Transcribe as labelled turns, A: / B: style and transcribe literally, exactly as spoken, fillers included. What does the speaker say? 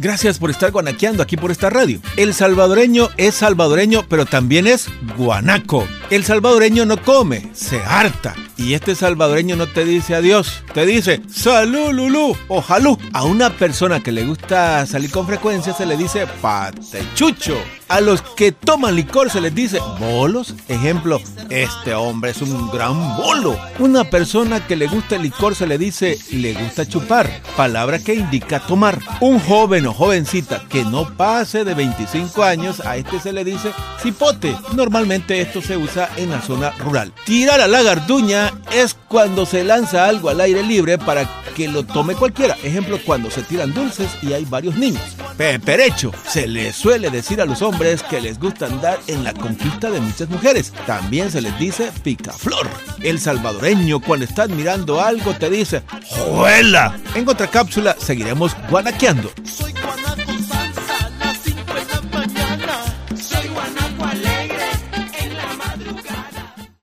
A: Gracias por estar guanaqueando aquí por esta radio. El salvadoreño es salvadoreño, pero también es guanaco. El salvadoreño no come, se harta. Y este salvadoreño no te dice adiós, te dice salud, lulú o jalú. A una persona que le gusta salir con frecuencia se le dice patechucho. A los que toman licor se les dice bolos. Ejemplo, este hombre es un gran bolo. Una persona que le gusta el licor se le dice le gusta chupar, palabra que indica tomar. Un joven o jovencita que no pase de veinticinco años, a este se le dice cipote. Normalmente esto se usa en la zona rural. Tirar a la garduña es cuando se lanza algo al aire libre para que lo tome cualquiera. Ejemplo, cuando se tiran dulces y hay varios niños. Peperecho, se les suele decir a los hombres que les gusta andar en la conquista de muchas mujeres. También se les dice picaflor. El salvadoreño, cuando estás mirando algo, te dice ¡juela! En otra cápsula seguiremos guanaqueando.